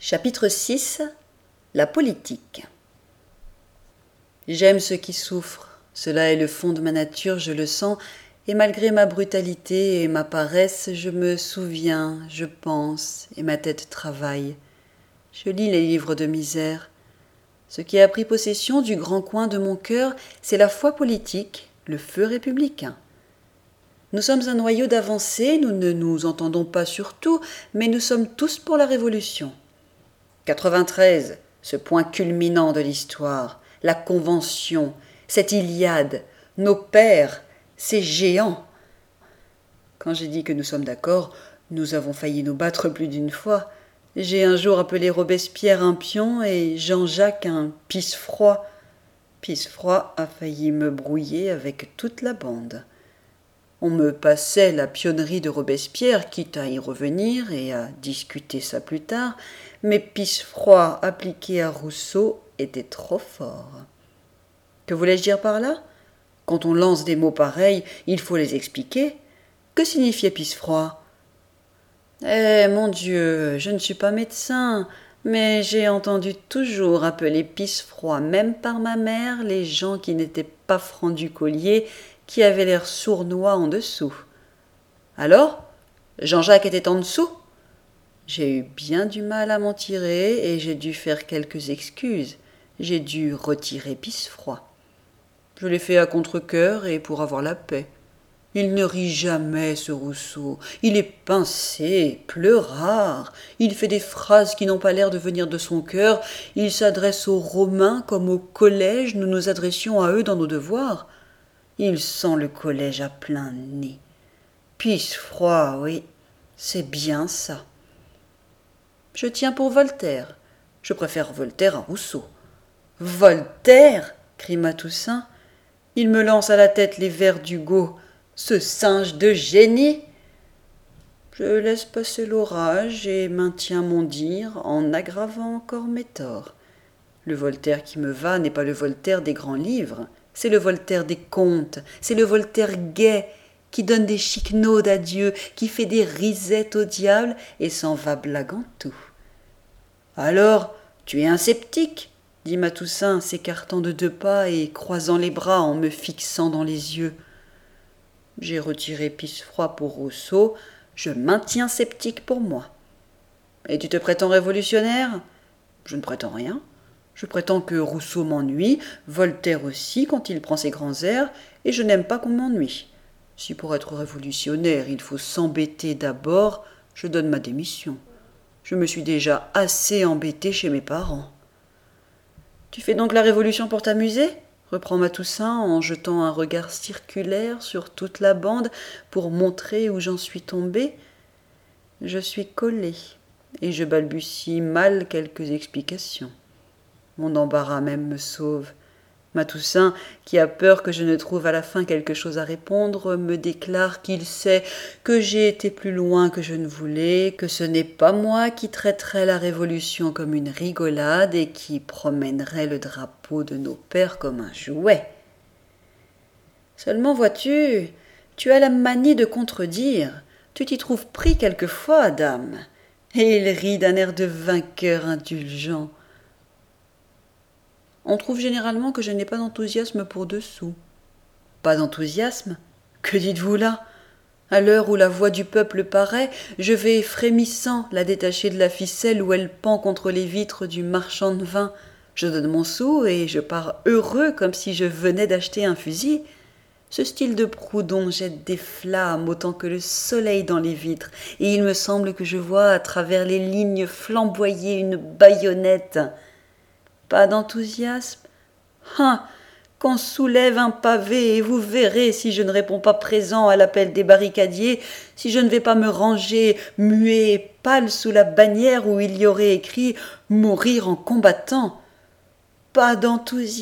Chapitre 6. La politique. J'aime ceux qui souffrent, cela est le fond de ma nature, je le sens, et malgré ma brutalité et ma paresse, je me souviens, je pense, et ma tête travaille. Je lis les livres de misère. Ce qui a pris possession du grand coin de mon cœur, c'est la foi politique, le feu républicain. Nous sommes un noyau d'avancée, nous ne nous entendons pas sur tout, mais nous sommes tous pour la Révolution. 93, ce point culminant de l'histoire, la Convention, cette Iliade, nos pères, ces géants. Quand j'ai dit que nous sommes d'accord, nous avons failli nous battre plus d'une fois. J'ai un jour appelé Robespierre un pion et Jean-Jacques un pisse-froid. Pisse-froid a failli me brouiller avec toute la bande. On me passait la pionnerie de Robespierre, quitte à y revenir et à discuter ça plus tard, mais pisse-froid appliqué à Rousseau était trop fort. Que voulais-je dire par là ? Quand on lance des mots pareils, il faut les expliquer. Que signifiait pisse-froid ? Mon Dieu, je ne suis pas médecin, mais j'ai entendu toujours appeler pisse-froid, même par ma mère, les gens qui n'étaient pas francs du collier, qui avaient l'air sournois en dessous. Alors, Jean-Jacques était en dessous ? J'ai eu bien du mal à m'en tirer et j'ai dû faire quelques excuses. J'ai dû retirer pisse-froid. Je l'ai fait à contre-cœur et pour avoir la paix. Il ne rit jamais, ce Rousseau. Il est pincé, pleurard. Il fait des phrases qui n'ont pas l'air de venir de son cœur. Il s'adresse aux Romains comme au collège nous nous adressions à eux dans nos devoirs. Il sent le collège à plein nez. Pisse-froid, oui, c'est bien ça. Je tiens pour Voltaire. Je préfère Voltaire à Rousseau. Voltaire ! Crie Toussaint. Il me lance à la tête les vers d'Hugo. Ce singe de génie ! Je laisse passer l'orage et maintiens mon dire en aggravant encore mes torts. Le Voltaire qui me va n'est pas le Voltaire des grands livres. C'est le Voltaire des contes, c'est le Voltaire gai, qui donne des chiquenaudes à Dieu, qui fait des risettes au diable et s'en va blaguant tout. Alors, tu es un sceptique, dit Toussaint, s'écartant de 2 pas et croisant les bras en me fixant dans les yeux. J'ai retiré pisse-froid pour Rousseau, je maintiens sceptique pour moi. Et tu te prétends révolutionnaire ? Je ne prétends rien. Je prétends que Rousseau m'ennuie, Voltaire aussi quand il prend ses grands airs, et je n'aime pas qu'on m'ennuie. Si pour être révolutionnaire il faut s'embêter d'abord, je donne ma démission. Je me suis déjà assez embêté chez mes parents. Tu fais donc la révolution pour t'amuser ? Reprend Toussaint en jetant un regard circulaire sur toute la bande pour montrer où j'en suis tombé. Je suis collé, et je balbutie mal quelques explications. Mon embarras même me sauve. Toussaint, qui a peur que je ne trouve à la fin quelque chose à répondre, me déclare qu'il sait que j'ai été plus loin que je ne voulais, que ce n'est pas moi qui traiterai la Révolution comme une rigolade et qui promènerai le drapeau de nos pères comme un jouet. Seulement, vois-tu, tu as la manie de contredire. Tu t'y trouves pris quelquefois, dame. Et il rit d'un air de vainqueur indulgent. On trouve généralement que je n'ai pas d'enthousiasme pour dessous. Pas d'enthousiasme ? Que dites-vous là ? À l'heure où la voix du peuple paraît, je vais frémissant la détacher de la ficelle où elle pend contre les vitres du marchand de vin. Je donne mon sou et je pars heureux comme si je venais d'acheter un fusil. Ce style de Proudhon jette des flammes autant que le soleil dans les vitres, et il me semble que je vois à travers les lignes flamboyer une baïonnette. Pas d'enthousiasme ? Qu'on soulève un pavé et vous verrez si je ne réponds pas présent à l'appel des barricadiers, si je ne vais pas me ranger, muet et pâle sous la bannière où il y aurait écrit « Mourir en combattant ». Pas d'enthousiasme ?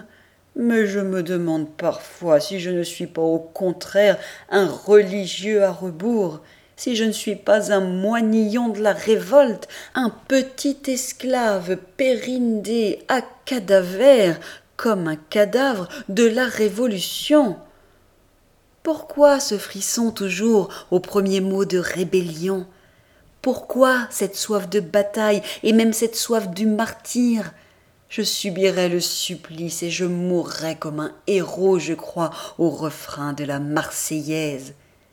Mais je me demande parfois si je ne suis pas au contraire un religieux à rebours, si je ne suis pas un moinillon de la révolte, un petit esclave périndé à cadaver, comme un cadavre de la Révolution. Pourquoi ce frisson toujours au premier mot de rébellion ? Pourquoi cette soif de bataille et même cette soif du martyre? Je subirais le supplice et je mourrais comme un héros, je crois, au refrain de la Marseillaise.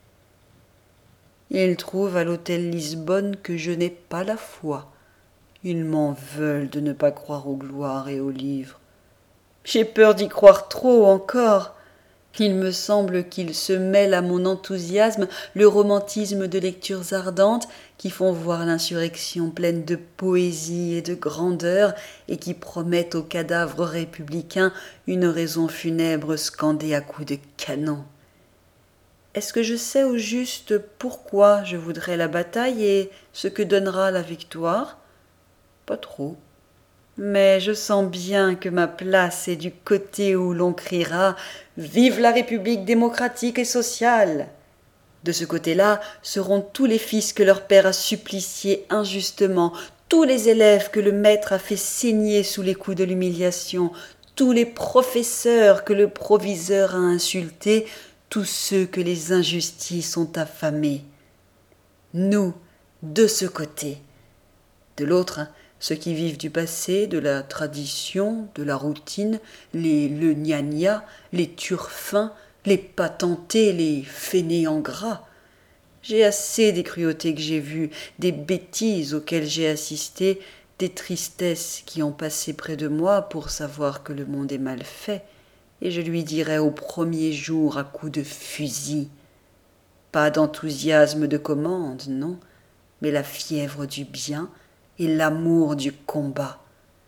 Ils trouvent à l'hôtel Lisbonne que je n'ai pas la foi. Ils m'en veulent de ne pas croire aux gloires et aux livres. J'ai peur d'y croire trop encore. Il me semble qu'il se mêle à mon enthousiasme le romantisme de lectures ardentes qui font voir l'insurrection pleine de poésie et de grandeur et qui promettent aux cadavres républicains une raison funèbre scandée à coups de canon. Est-ce que je sais au juste pourquoi je voudrais la bataille et ce que donnera la victoire? Pas trop. Mais je sens bien que ma place est du côté où l'on criera « Vive la République démocratique et sociale !» De ce côté-là seront tous les fils que leur père a suppliciés injustement, tous les élèves que le maître a fait saigner sous les coups de l'humiliation, tous les professeurs que le proviseur a insultés, tous ceux que les injustices ont affamés. Nous, de ce côté. De l'autre, ceux qui vivent du passé, de la tradition, de la routine, les le gna-gna, les turfins, les patentés, les fainéants gras. J'ai assez des cruautés que j'ai vues, des bêtises auxquelles j'ai assisté, des tristesses qui ont passé près de moi pour savoir que le monde est mal fait, et je lui dirai au premier jour à coups de fusil. Pas d'enthousiasme de commande, non, mais la fièvre du bien et l'amour du combat.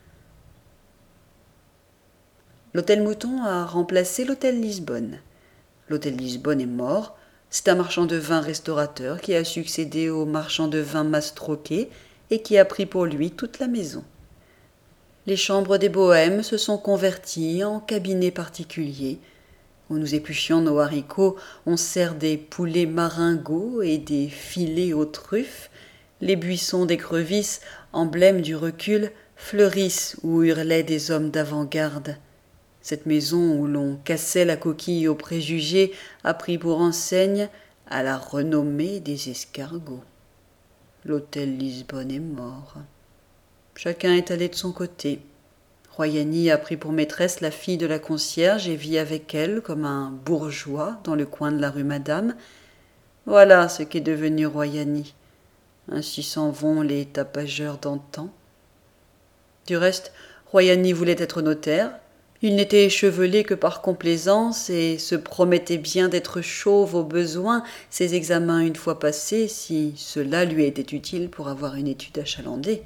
L'hôtel Mouton a remplacé l'hôtel Lisbonne. L'hôtel Lisbonne est mort. C'est un marchand de vin restaurateur qui a succédé au marchand de vin Mastroquet et qui a pris pour lui toute la maison. Les chambres des bohèmes se sont converties en cabinets particuliers. Où nous épluchions nos haricots, on sert des poulets maringots et des filets aux truffes. Les buissons d'écrevisses, emblèmes du recul, fleurissent où hurlaient des hommes d'avant-garde. Cette maison où l'on cassait la coquille aux préjugés a pris pour enseigne à la renommée des escargots. L'hôtel Lisbonne est mort. Chacun est allé de son côté. Royani a pris pour maîtresse la fille de la concierge et vit avec elle comme un bourgeois dans le coin de la rue Madame. Voilà ce qu'est devenu Royani. Ainsi s'en vont les tapageurs d'antan. Du reste, Royani voulait être notaire. Il n'était échevelé que par complaisance et se promettait bien d'être chauve au besoin, ses examens une fois passés, si cela lui était utile pour avoir une étude achalandée.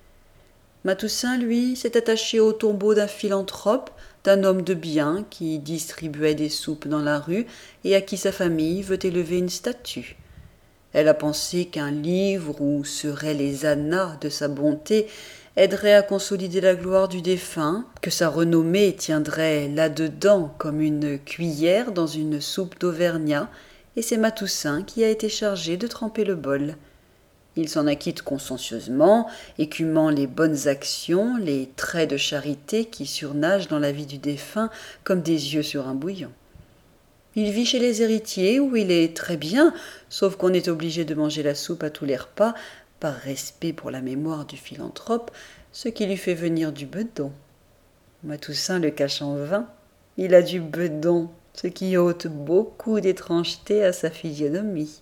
Matoussin, lui, s'est attaché au tombeau d'un philanthrope, d'un homme de bien qui distribuait des soupes dans la rue et à qui sa famille veut élever une statue. Elle a pensé qu'un livre où seraient les annats de sa bonté aiderait à consolider la gloire du défunt, que sa renommée tiendrait là-dedans comme une cuillère dans une soupe d'Auvergnat, et c'est Matoussin qui a été chargé de tremper le bol. Il s'en acquitte consciencieusement, écumant les bonnes actions, les traits de charité qui surnagent dans la vie du défunt comme des yeux sur un bouillon. Il vit chez les héritiers, où il est très bien, sauf qu'on est obligé de manger la soupe à tous les repas, par respect pour la mémoire du philanthrope, ce qui lui fait venir du bedon. Matoussin le cache en vain. Il a du bedon, ce qui ôte beaucoup d'étrangeté à sa physionomie.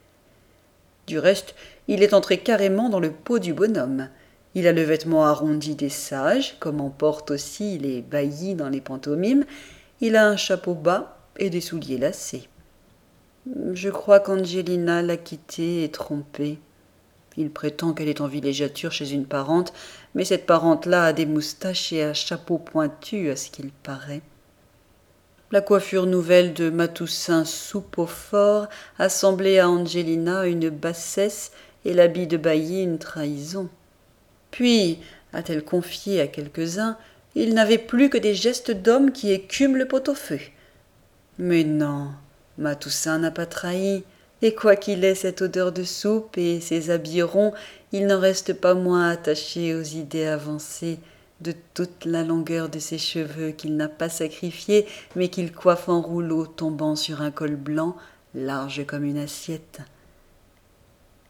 Du reste, il est entré carrément dans le pot du bonhomme. Il a le vêtement arrondi des sages, comme en portent aussi les baillis dans les pantomimes. Il a un chapeau bas et des souliers lacés. Je crois qu'Angelina l'a quitté et trompé. Il prétend qu'elle est en villégiature chez une parente, mais cette parente-là a des moustaches et un chapeau pointu, à ce qu'il paraît. La coiffure nouvelle de Matoussin soupe au fort a semblé à Angelina une bassesse et l'habit de bailli une trahison. Puis, a-t-elle confié à quelques-uns, il n'avait plus que des gestes d'homme qui écument le pot-au-feu. Mais non, Matoussin n'a pas trahi, et quoiqu'il ait cette odeur de soupe et ses habits ronds, il n'en reste pas moins attaché aux idées avancées, de toute la longueur de ses cheveux qu'il n'a pas sacrifiés, mais qu'il coiffe en rouleau tombant sur un col blanc, large comme une assiette.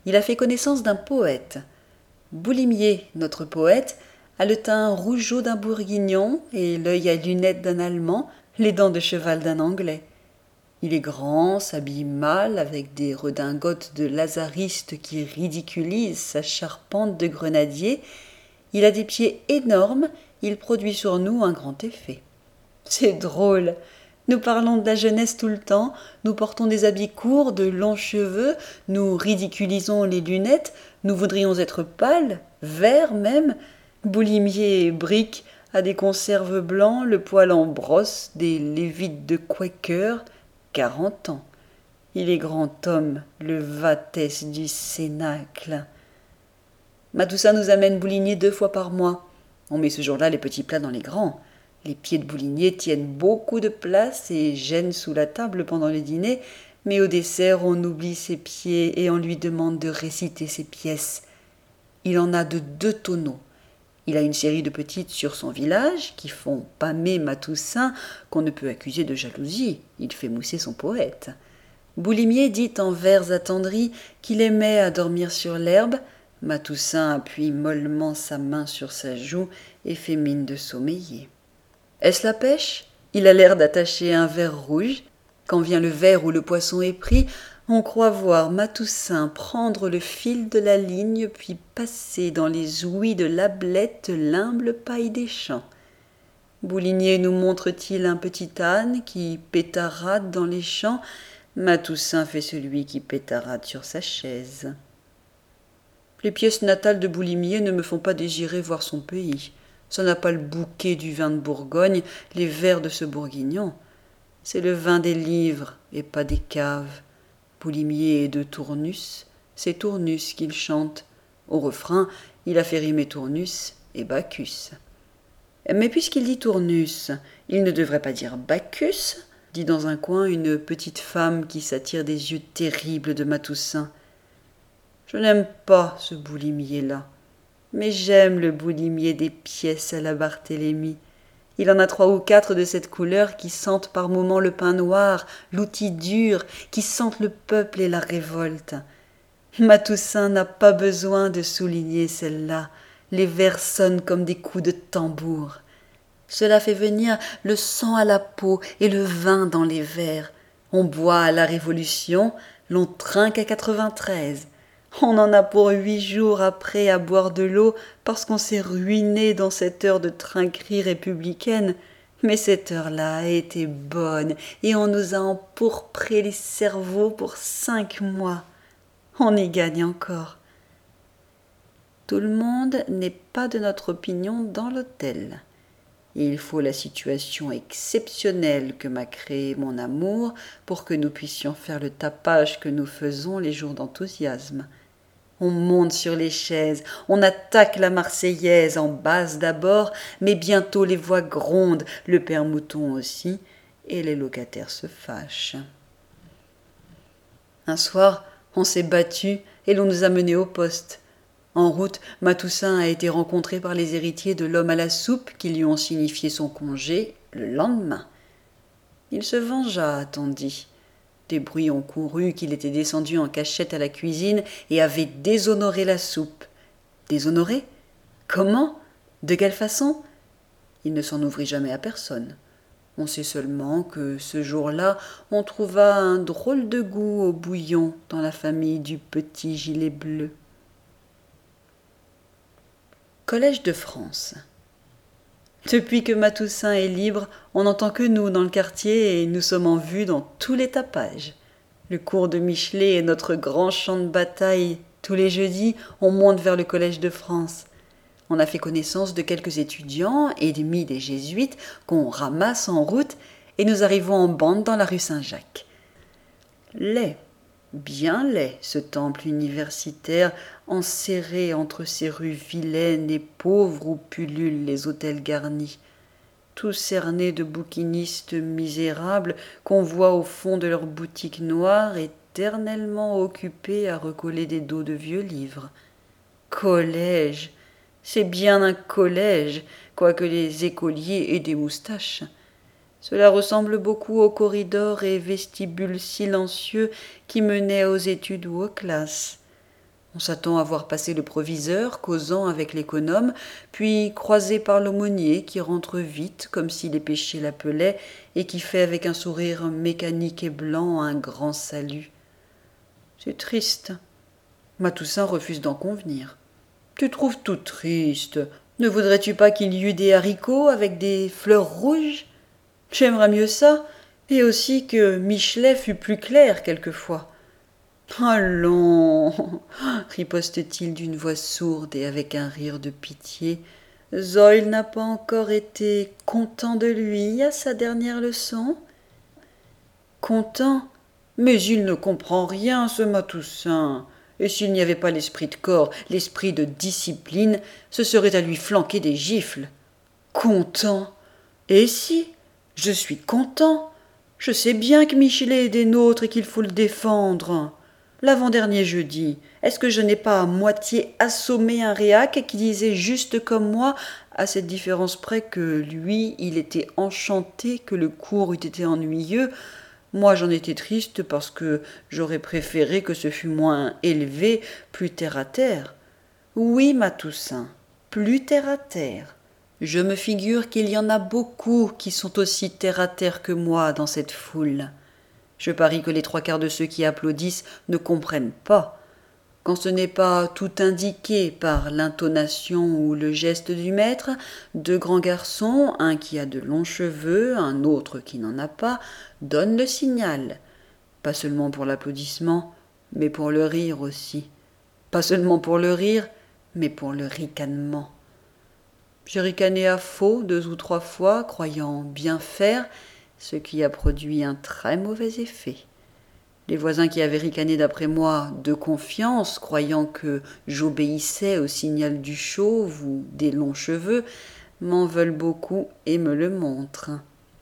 il a fait connaissance d'un poète. Boulimier, notre poète, a le teint rougeaud d'un Bourguignon et l'œil à lunettes d'un Allemand, les dents de cheval d'un Anglais. Il est grand, s'habille mal, avec des redingotes de lazariste qui ridiculisent sa charpente de grenadier. Il a des pieds énormes, il produit sur nous un grand effet. C'est drôle. Nous parlons de la jeunesse tout le temps, nous portons des habits courts, de longs cheveux, nous ridiculisons les lunettes, nous voudrions être pâles, verts même. Boulimier et Brick a des conserves blancs, le poil en brosse, des lévites de Quaker, 40 ans. Il est grand homme, le Vatès du Cénacle. Matoussin nous amène Boulimier 2 fois par mois. On met ce jour-là les petits plats dans les grands. Les pieds de Boulimier tiennent beaucoup de place et gênent sous la table pendant le dîner, mais au dessert on oublie ses pieds et on lui demande de réciter ses pièces. Il en a de 2 tonneaux. Il a une série de petites sur son village qui font pâmer Matoussin, qu'on ne peut accuser de jalousie. Il fait mousser son poète. Boulimier dit en vers attendris qu'il aimait à dormir sur l'herbe. Matoussin appuie mollement sa main sur sa joue et fait mine de sommeiller. Est-ce la pêche ? Il a l'air d'attacher un ver rouge. Quand vient le ver où le poisson est pris, on croit voir Matoussin prendre le fil de la ligne puis passer dans les ouïes de l'ablette l'humble paille des champs. Boulimier nous montre-t-il un petit âne qui pétarade dans les champs. Matoussin fait celui qui pétarade sur sa chaise. Les pièces natales de Boulimier ne me font pas désirer voir son pays. Ça n'a pas le bouquet du vin de Bourgogne, les vers de ce Bourguignon. C'est le vin des livres et pas des caves. Boulimier est de Tournus, c'est Tournus qu'il chante. Au refrain, il a fait rimer Tournus et Bacchus. Mais puisqu'il dit Tournus, il ne devrait pas dire Bacchus, dit dans un coin une petite femme qui s'attire des yeux terribles de Matoussin. Je n'aime pas ce Boulimier-là, mais j'aime le Boulimier des pièces à la Barthélemy. Il en a 3 ou 4 de cette couleur qui sentent par moments le pain noir, l'outil dur, qui sentent le peuple et la révolte. Matoussin n'a pas besoin de souligner celle-là. Les vers sonnent comme des coups de tambour. Cela fait venir le sang à la peau et le vin dans les vers. On boit à la Révolution, l'on trinque à 93. On en a pour 8 jours après à boire de l'eau parce qu'on s'est ruiné dans cette heure de trinquerie républicaine. Mais cette heure-là a été bonne et on nous a empourpré les cerveaux pour 5 mois. On y gagne encore. Tout le monde n'est pas de notre opinion dans l'hôtel. Il faut la situation exceptionnelle que m'a créée mon amour pour que nous puissions faire le tapage que nous faisons les jours d'enthousiasme. On monte sur les chaises, on attaque la Marseillaise en basse d'abord, mais bientôt les voix grondent, le père Mouton aussi, et les locataires se fâchent. Un soir, on s'est battu et l'on nous a menés au poste. En route, Matoussin a été rencontré par les héritiers de l'homme à la soupe qui lui ont signifié son congé le lendemain. Il se vengea, a-t-on dit. Des bruits ont couru qu'il était descendu en cachette à la cuisine et avait déshonoré la soupe. Déshonoré ? Comment ? De quelle façon ? Il ne s'en ouvrit jamais à personne. On sait seulement que ce jour-là, on trouva un drôle de goût au bouillon dans la famille du petit gilet bleu. Collège de France. Depuis que Matoussin est libre, on n'entend que nous dans le quartier et nous sommes en vue dans tous les tapages. Le cours de Michelet est notre grand champ de bataille. Tous les jeudis, on monte vers le Collège de France. On a fait connaissance de quelques étudiants, ennemis des jésuites, qu'on ramasse en route et nous arrivons en bande dans la rue Saint-Jacques. Laid, bien laid, ce temple universitaire enserré entre ces rues vilaines et pauvres où pullulent les hôtels garnis, tout cernés de bouquinistes misérables qu'on voit au fond de leurs boutiques noires éternellement occupés à recoller des dos de vieux livres. Collège, c'est bien un collège, quoique les écoliers aient des moustaches. Cela ressemble beaucoup aux corridors et vestibules silencieux qui menaient aux études ou aux classes. On s'attend à voir passer le proviseur, causant avec l'économe, puis croisé par l'aumônier qui rentre vite, comme si les péchés l'appelaient, et qui fait avec un sourire mécanique et blanc un grand salut. C'est triste. Ma Toussaint refuse d'en convenir. Tu trouves tout triste. Ne voudrais-tu pas qu'il y eût des haricots avec des fleurs rouges? J'aimerais mieux ça, et aussi que Michelet fût plus clair quelquefois. Allons, riposte-t-il d'une voix sourde et avec un rire de pitié. Zoïle n'a pas encore été content de lui à sa dernière leçon? Content? Mais il ne comprend rien, ce Matoussin. Et s'il n'y avait pas l'esprit de corps, l'esprit de discipline, ce serait à lui flanquer des gifles. Content? Et si? Je suis content. Je sais bien que Michelet est des nôtres et qu'il faut le défendre. L'avant-dernier jeudi, est-ce que je n'ai pas à moitié assommé un réac qui disait juste comme moi, à cette différence près que lui, il était enchanté que le cours eût été ennuyeux? Moi, j'en étais triste parce que j'aurais préféré que ce fût moins élevé, plus terre à terre. Oui, ma Toussaint, plus terre à terre. Je me figure qu'il y en a beaucoup qui sont aussi terre à terre que moi dans cette foule. Je parie que les trois quarts de ceux qui applaudissent ne comprennent pas. Quand ce n'est pas tout indiqué par l'intonation ou le geste du maître, deux grands garçons, un qui a de longs cheveux, un autre qui n'en a pas, donnent le signal. Pas seulement pour l'applaudissement, mais pour le rire aussi. Pas seulement pour le rire, mais pour le ricanement. J'ai ricané à faux 2 ou 3 fois, croyant bien faire, ce qui a produit un très mauvais effet. Les voisins qui avaient ricané d'après moi de confiance, croyant que j'obéissais au signal du chauve ou des longs cheveux, m'en veulent beaucoup et me le montrent.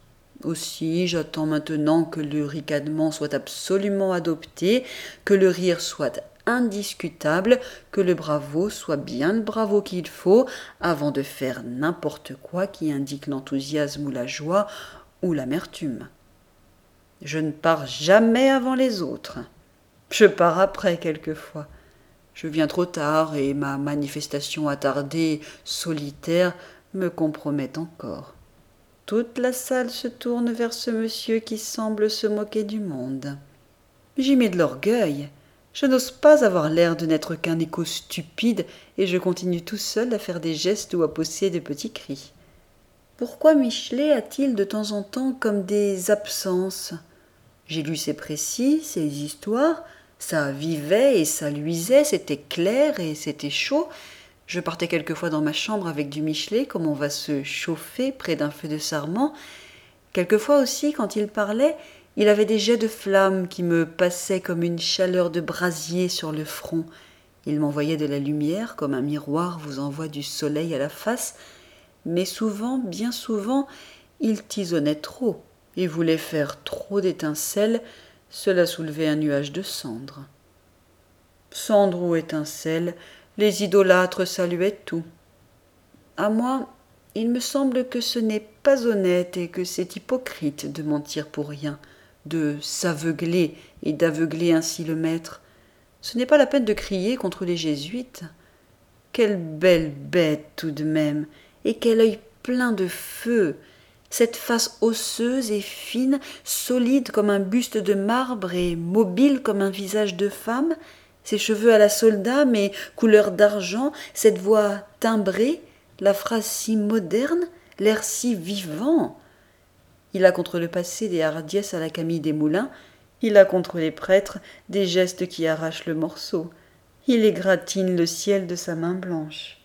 Aussi, j'attends maintenant que le ricanement soit absolument adopté, que le rire soit indiscutable, que le bravo soit bien le bravo qu'il faut, avant de faire n'importe quoi qui indique l'enthousiasme ou la joie ou l'amertume. Je ne pars jamais avant les autres. Je pars après quelquefois. Je viens trop tard et ma manifestation attardée, solitaire, me compromet encore. Toute la salle se tourne vers ce monsieur qui semble se moquer du monde. J'y mets de l'orgueil. Je n'ose pas avoir l'air de n'être qu'un écho stupide et je continue tout seul à faire des gestes ou à pousser de petits cris. Pourquoi Michelet a-t-il de temps en temps comme des absences? J'ai lu ses précis, ses histoires, ça vivait et ça luisait, c'était clair et c'était chaud. Je partais quelquefois dans ma chambre avec du Michelet, comme on va se chauffer près d'un feu de sarment. Quelquefois aussi, quand il parlait, il avait des jets de flammes qui me passaient comme une chaleur de brasier sur le front. Il m'envoyait de la lumière, comme un miroir vous envoie du soleil à la face, mais souvent, bien souvent, il tisonnait trop et voulait faire trop d'étincelles, cela soulevait un nuage de cendres. Cendres ou étincelles, les idolâtres saluaient tout. À moi, il me semble que ce n'est pas honnête et que c'est hypocrite de mentir pour rien, de s'aveugler et d'aveugler ainsi le maître. Ce n'est pas la peine de crier contre les jésuites. Quelle belle bête tout de même, et quel œil plein de feu, cette face osseuse et fine, solide comme un buste de marbre et mobile comme un visage de femme, ses cheveux à la soldat mais couleur d'argent, cette voix timbrée, la phrase si moderne, l'air si vivant. Il a contre le passé des hardiesses à la Camille Desmoulins, il a contre les prêtres des gestes qui arrachent le morceau, il égratigne le ciel de sa main blanche.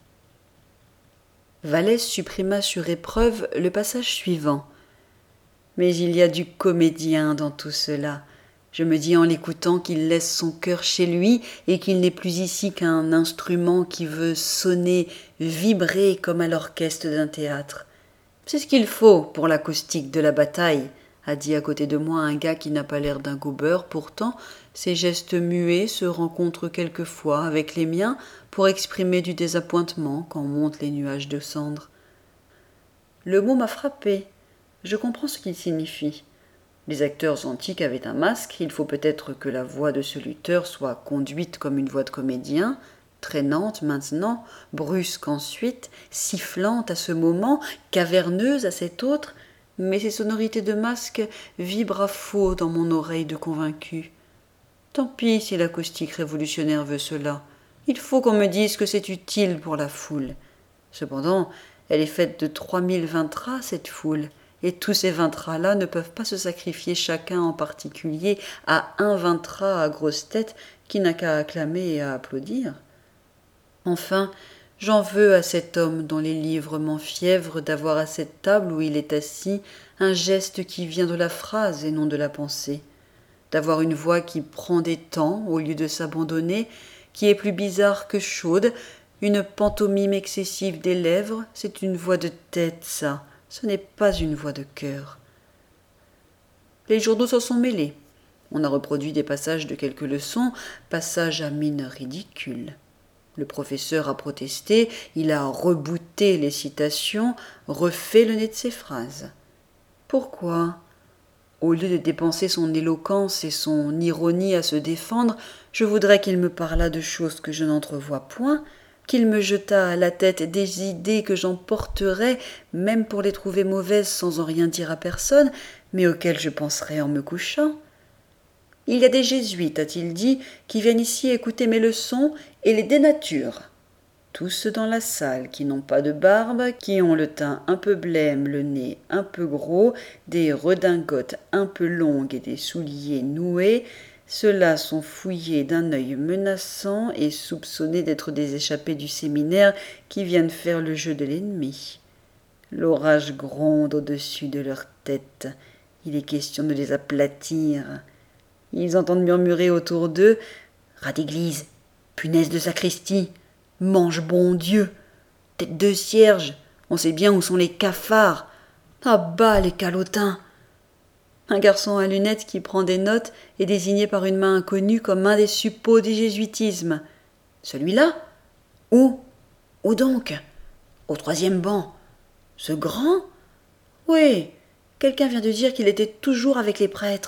Vallès supprima sur épreuve le passage suivant. Mais il y a du comédien dans tout cela. Je me dis en l'écoutant qu'il laisse son cœur chez lui et qu'il n'est plus ici qu'un instrument qui veut sonner, vibrer comme à l'orchestre d'un théâtre. C'est ce qu'il faut pour l'acoustique de la bataille, a dit à côté de moi un gars qui n'a pas l'air d'un gobeur, pourtant ses gestes muets se rencontrent quelquefois avec les miens pour exprimer du désappointement quand montent les nuages de cendres. Le mot m'a frappé. Je comprends ce qu'il signifie. Les acteurs antiques avaient un masque, il faut peut-être que la voix de ce lutteur soit conduite comme une voix de comédien, traînante maintenant, brusque ensuite, sifflante à ce moment, caverneuse à cet autre, mais ces sonorités de masque vibrent à faux dans mon oreille de convaincu. Tant pis si l'acoustique révolutionnaire veut cela. Il faut qu'on me dise que c'est utile pour la foule. Cependant, elle est faite de 3000 vintras, cette foule, et tous ces vintras-là ne peuvent pas se sacrifier chacun en particulier à un vintras à grosse tête qui n'a qu'à acclamer et à applaudir. Enfin, j'en veux à cet homme dont les livres m'enfièvrent d'avoir à cette table où il est assis un geste qui vient de la phrase et non de la pensée, d'avoir une voix qui prend des temps au lieu de s'abandonner, qui est plus bizarre que chaude, une pantomime excessive des lèvres, c'est une voix de tête, ça, ce n'est pas une voix de cœur. Les journaux s'en sont mêlés. On a reproduit des passages de quelques leçons, passages à mine ridicule. Le professeur a protesté, il a rebouté les citations, refait le nez de ses phrases. Pourquoi ? Au lieu de dépenser son éloquence et son ironie à se défendre, je voudrais qu'il me parlât de choses que je n'entrevois point, qu'il me jetât à la tête des idées que j'emporterais, même pour les trouver mauvaises sans en rien dire à personne, mais auxquelles je penserais en me couchant. Il y a des jésuites, a-t-il dit, qui viennent ici écouter mes leçons et les dénaturent. Tous dans la salle, qui n'ont pas de barbe, qui ont le teint un peu blême, le nez un peu gros, des redingotes un peu longues et des souliers noués, ceux-là sont fouillés d'un œil menaçant et soupçonnés d'être des échappés du séminaire qui viennent faire le jeu de l'ennemi. L'orage gronde au-dessus de leur tête. Il est question de les aplatir. Ils entendent murmurer autour d'eux « Rat d'église, punaise de sacristie, mange bon Dieu, tête de cierge, on sait bien où sont les cafards. Ah bas les calotins !» Un garçon à lunettes qui prend des notes est désigné par une main inconnue comme un des suppôts du jésuitisme. « Celui-là ? Où ? Où donc ? Au 3e banc. Ce grand ? Oui, quelqu'un vient de dire qu'il était toujours avec les prêtres. »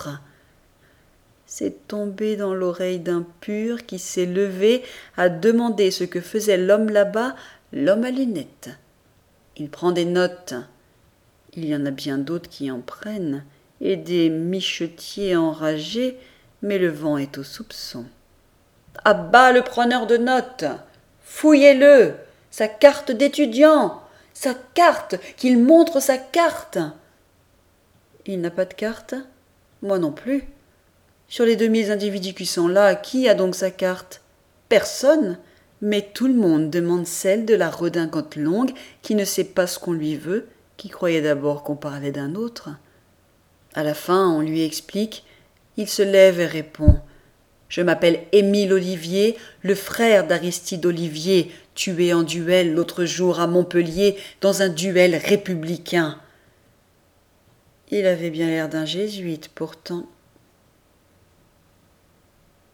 C'est tombé dans l'oreille d'un pur qui s'est levé à demander ce que faisait l'homme là-bas, l'homme à lunettes. Il prend des notes. Il y en a bien d'autres qui en prennent, et des michetiers enragés, mais le vent est au soupçon. À bas le preneur de notes! Fouillez-le! Sa carte d'étudiant! Sa carte! Qu'il montre sa carte! Il n'a pas de carte? Moi non plus. Sur les 2000 individus qui sont là, qui a donc sa carte? Personne, mais tout le monde demande celle de la redingote longue qui ne sait pas ce qu'on lui veut, qui croyait d'abord qu'on parlait d'un autre. À la fin, on lui explique, il se lève et répond « Je m'appelle Émile Olivier, le frère d'Aristide Olivier, tué en duel l'autre jour à Montpellier dans un duel républicain. » Il avait bien l'air d'un jésuite pourtant.